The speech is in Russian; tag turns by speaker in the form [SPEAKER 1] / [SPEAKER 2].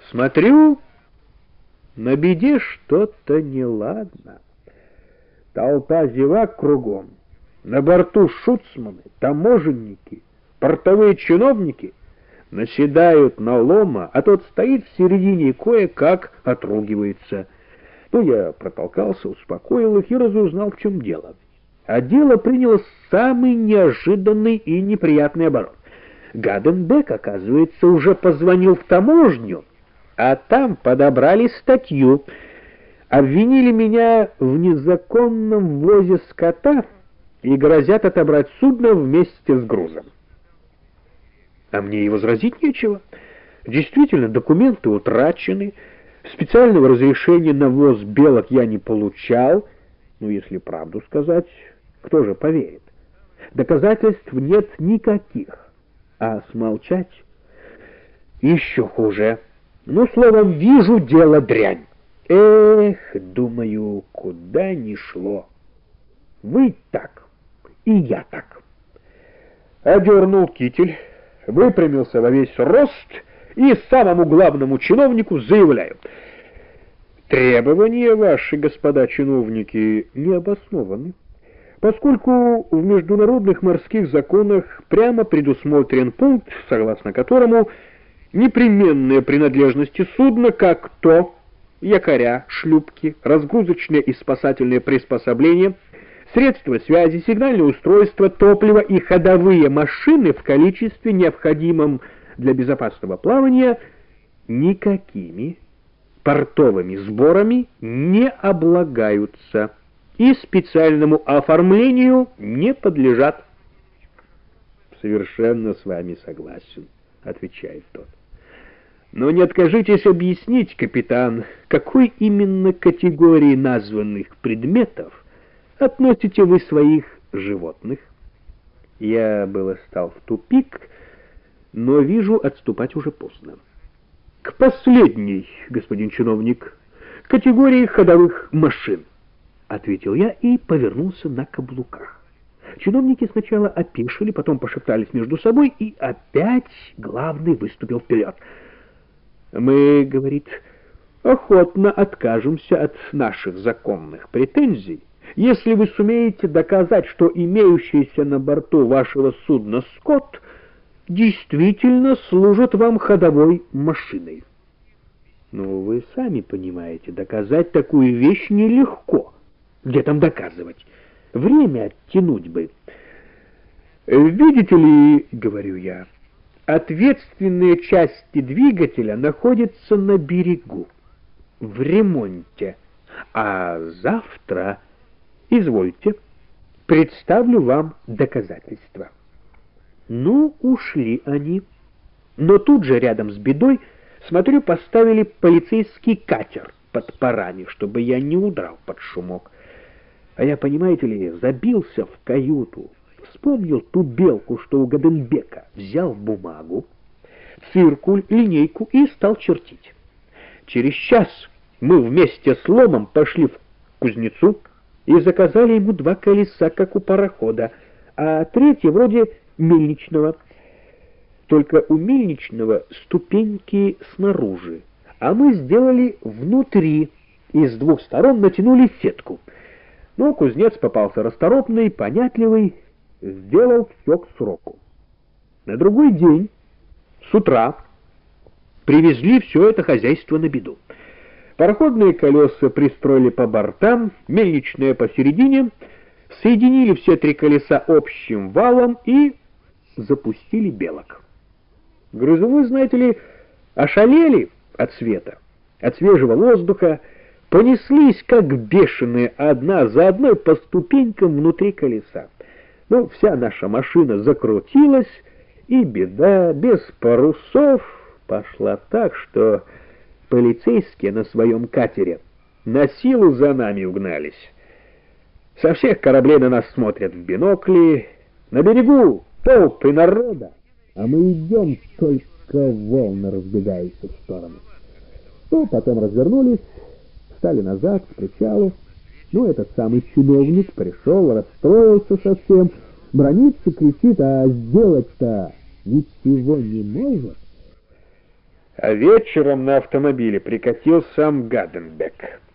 [SPEAKER 1] Смотрю, на беде что-то неладно. Толпа зевак кругом. На борту шуцманы, таможенники, портовые чиновники наседают на лома, а тот стоит в середине и кое-как отругивается. Я протолкался, успокоил их и разузнал, в чем дело. А дело приняло самый неожиданный и неприятный оборот. Гаденбек, оказывается, уже позвонил в таможню, а там подобрали статью. Обвинили меня в незаконном ввозе скота и грозят отобрать судно вместе с грузом. А мне и возразить нечего. Действительно, документы утрачены, специального разрешения на ввоз белок я не получал. Если правду сказать, кто же поверит? Доказательств нет никаких, а смолчать еще хуже. Словом, вижу, дело дрянь. Эх, думаю, куда ни шло. Вы так, и я так. Одернул китель, выпрямился во весь рост и самому главному чиновнику заявляю: требования ваши, господа чиновники, не обоснованы, поскольку в международных морских законах прямо предусмотрен пункт, согласно которому непременные принадлежности судна, как то якоря, шлюпки, разгрузочные и спасательные приспособления, средства связи, сигнальные устройства, топливо и ходовые машины в количестве, необходимом для безопасного плавания, никакими портовыми сборами не облагаются и специальному оформлению не подлежат. «Совершенно с вами согласен», — отвечает тот. «Но не откажитесь объяснить, капитан, какой именно категории названных предметов относите вы своих животных?» Я было стал в тупик, но вижу, отступать уже поздно. «К последней, господин чиновник, категории ходовых машин», — ответил я и повернулся на каблуках. Чиновники сначала опешили, потом пошептались между собой, и опять главный выступил вперед. «Мы, — говорит, — охотно откажемся от наших законных претензий, если вы сумеете доказать, что имеющийся на борту вашего судна скот действительно служит вам ходовой машиной». Вы сами понимаете, доказать такую вещь нелегко. Где там доказывать? Время оттянуть бы. «Видите ли, — говорю я, — ответственные части двигателя находятся на берегу, в ремонте, а завтра, извольте, представлю вам доказательства». Ушли они. Но тут же рядом с бедой, смотрю, поставили полицейский катер под парами, чтобы я не удрал под шумок. А я, понимаете ли, забился в каюту, вспомнил ту белку, что у Гаденбека, взял бумагу, циркуль, линейку и стал чертить. Через час мы вместе с ломом пошли в кузнецу и заказали ему 2 колеса, как у парохода, а третье вроде мельничного. Только у мельничного ступеньки снаружи, а мы сделали внутри и с 2 сторон натянули сетку. Кузнец попался расторопный, понятливый, сделал все к сроку. На другой день, с утра, привезли все это хозяйство на беду. Пароходные колеса пристроили по бортам, мельничные посередине, соединили все 3 колеса общим валом и запустили белок. Грызуны, знаете ли, ошалели от света, от свежего воздуха, понеслись, как бешеные, одна за одной по ступенькам внутри колеса. Вся наша машина закрутилась, и беда без парусов пошла так, что полицейские на своем катере на силу за нами угнались. Со всех кораблей на нас смотрят в бинокли, на берегу толпы народа, а мы идем, только волны разбегаются в сторону. Потом развернулись, встали назад к причалу. Этот самый чиновник пришел, расстроился совсем, бранится, кричит, а сделать-то ничего не может. А вечером на автомобиле прикатил сам Гаденбек.